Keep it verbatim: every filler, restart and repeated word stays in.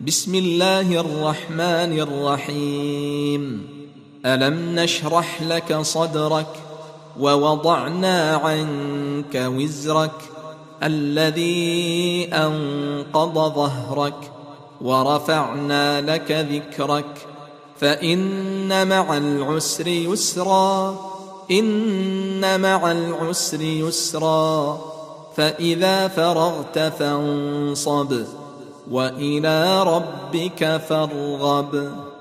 بسم الله الرحمن الرحيم. ألم نشرح لك صدرك ووضعنا عنك وزرك الذي أنقض ظهرك ورفعنا لك ذكرك فإن مع العسر يسرا إن مع العسر يسرا فإذا فرغت فانصب وإلى ربك فارغب.